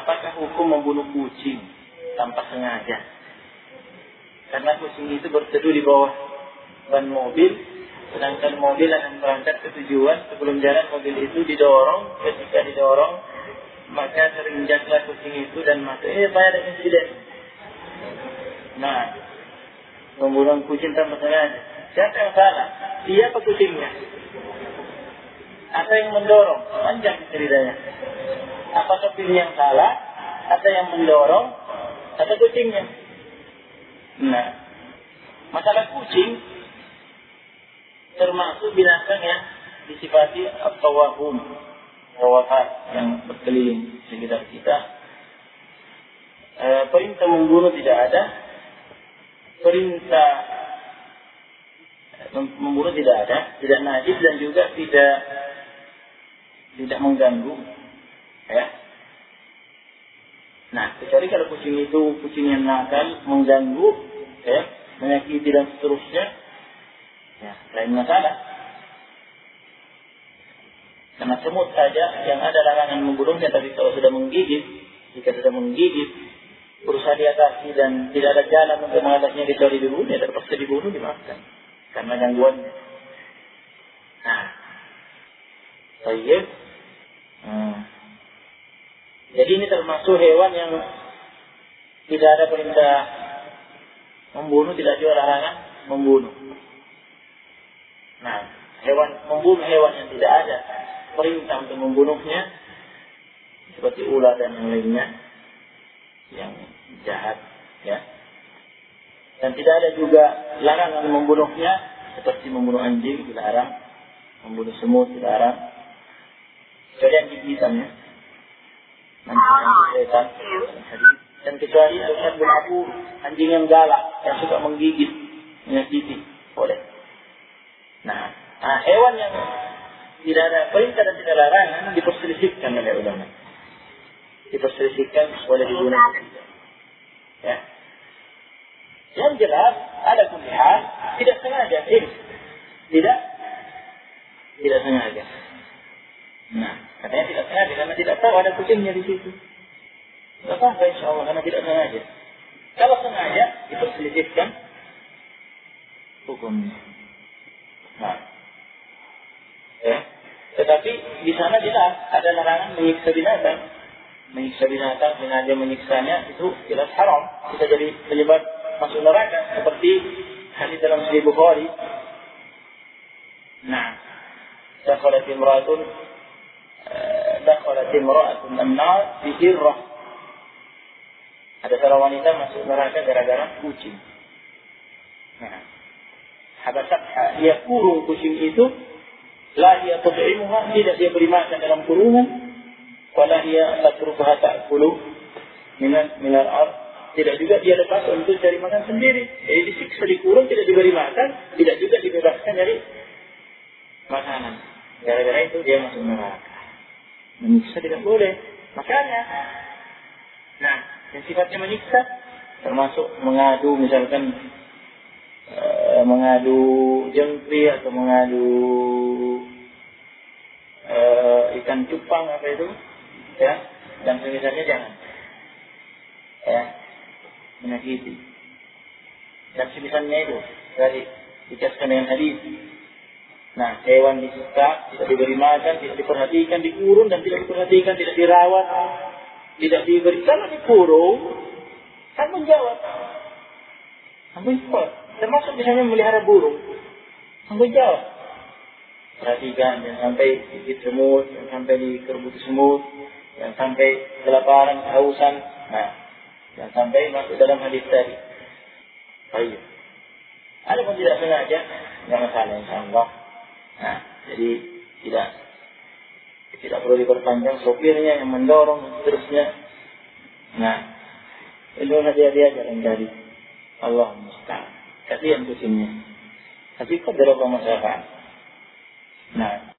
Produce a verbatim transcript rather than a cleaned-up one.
apakah hukum membunuh kucing tanpa sengaja? Karena kucing itu berteduh di bawah ban mobil, sedangkan mobil akan berangkat ke tujuan. Sebelum jalan mobil itu didorong, ketika didorong maka terinjaklah kucing itu dan mati. Eh, apa ada insiden? Nah, membunuh kucing tanpa sengaja. Siapa yang salah? Dia apa kucingnya? Apa yang mendorong? Panjang ceritanya. Apakah pilih yang salah? Atau yang mendorong? Atau kucingnya? Nah, masalah kucing termasuk binatang yang disifati at-tawahum, tawafat yang berkeliling sekitar kita. E, perintah membunuh tidak ada. Perintah membunuh tidak ada, tidak najis dan juga tidak tidak mengganggu, ya. Nah, kecuali kalau kucing itu kucing yang nakal, mengganggu, ya, menyakiti dan seterusnya, ya, lain masalah. Karena semut saja yang ada larangan membunuhnya, tapi kalau sudah menggigit, jika sudah menggigit, berusaha diatasi dan tidak ada jalan untuk mengatasinya kecuali dibunuh, ya terpaksa dibunuh, dimaafkan karena gangguannya. Nah, baik. Hmm. Jadi ini termasuk hewan yang tidak ada perintah membunuh, tidak juga larangan membunuh. Nah, hewan membunuh hewan yang tidak ada perintah untuk membunuhnya, seperti ular dan yang lainnya yang jahat, ya. Dan tidak ada juga larangan membunuhnya, seperti membunuh anjing dilarang, membunuh semut dilarang. Kecuali yang gigitannya, setan, dan kecuali al-hadbul abu, anjing yang galak, yang suka menggigit, menyakiti, boleh. Nah, nah, hewan yang tidak ada perintah dan tidak larangan diperselisihkan oleh ulama. Diperselisihkan boleh dibunuh. Ya. Yang jelas ada kulihat tidak sengaja, eh, tidak, tidak sengaja. Nah, katanya tidak sengaja karena tidak tahu ada kucingnya di situ. Tidak apa-apa insya Allah karena tidak sengaja. Kalau sengaja diperselisihkan hukumnya. Nah, ya. Tetapi di sana jelas ada larangan menyiksa binatang. Menyiksa binatang, sengaja menyiksanya itu jelas haram. Bisa jadi penyebab masuk neraka seperti hadis dalam Sahih Bukhari. Nah, dakhalat imra'atun dakhalat imra'atun an-nar bi hirrah. Ada seorang wanita masuk neraka gara-gara kucing. Nah, habasatha, dia kurung kucing itu, la hiya tud'imuha, tidak dia beri makan dalam kurungan. Wala hiya tatrukuha ta'kulu minal minal ard, tidak juga dia lepas untuk cari makan sendiri. Jadi disiksa, dikurung, tidak diberi makan, tidak juga dibebaskan dari makanan. Gara-gara itu dia masuk neraka. Menyiksa tidak boleh. Makanya, nah, yang sifatnya menyiksa termasuk mengadu, misalkan e, mengadu jengkri atau mengadu e, ikan cupang apa itu, ya, dan semisalnya jangan, ya, menyakiti. Dan semisalnya itu tadi dikasihkan dengan hadis. Nah, hewan disiksa, tidak diberi makan, tidak diperhatikan, dikurung dan tidak diperhatikan, tidak dirawat, tidak diberi. Kalau dikurung, tanggung jawab. Tanggung jawab. Termasuk misalnya melihara burung, tanggung jawab. Perhatikan, jangan sampai gigit semut, jangan sampai dikerbuti semut, jangan sampai kelaparan, kehausan. Nah, jangan sampai masuk dalam hadis tadi. Baik. Ada pun tidak sengaja, nggak masalah insyaallah. Nah, jadi tidak tidak perlu diperpanjang, sopirnya yang mendorong dan seterusnya. Nah, itu hati-hati aja yang dari Allah musta'an. Kasihan kucingnya. Tapi kok berapa masyarakat? Nah,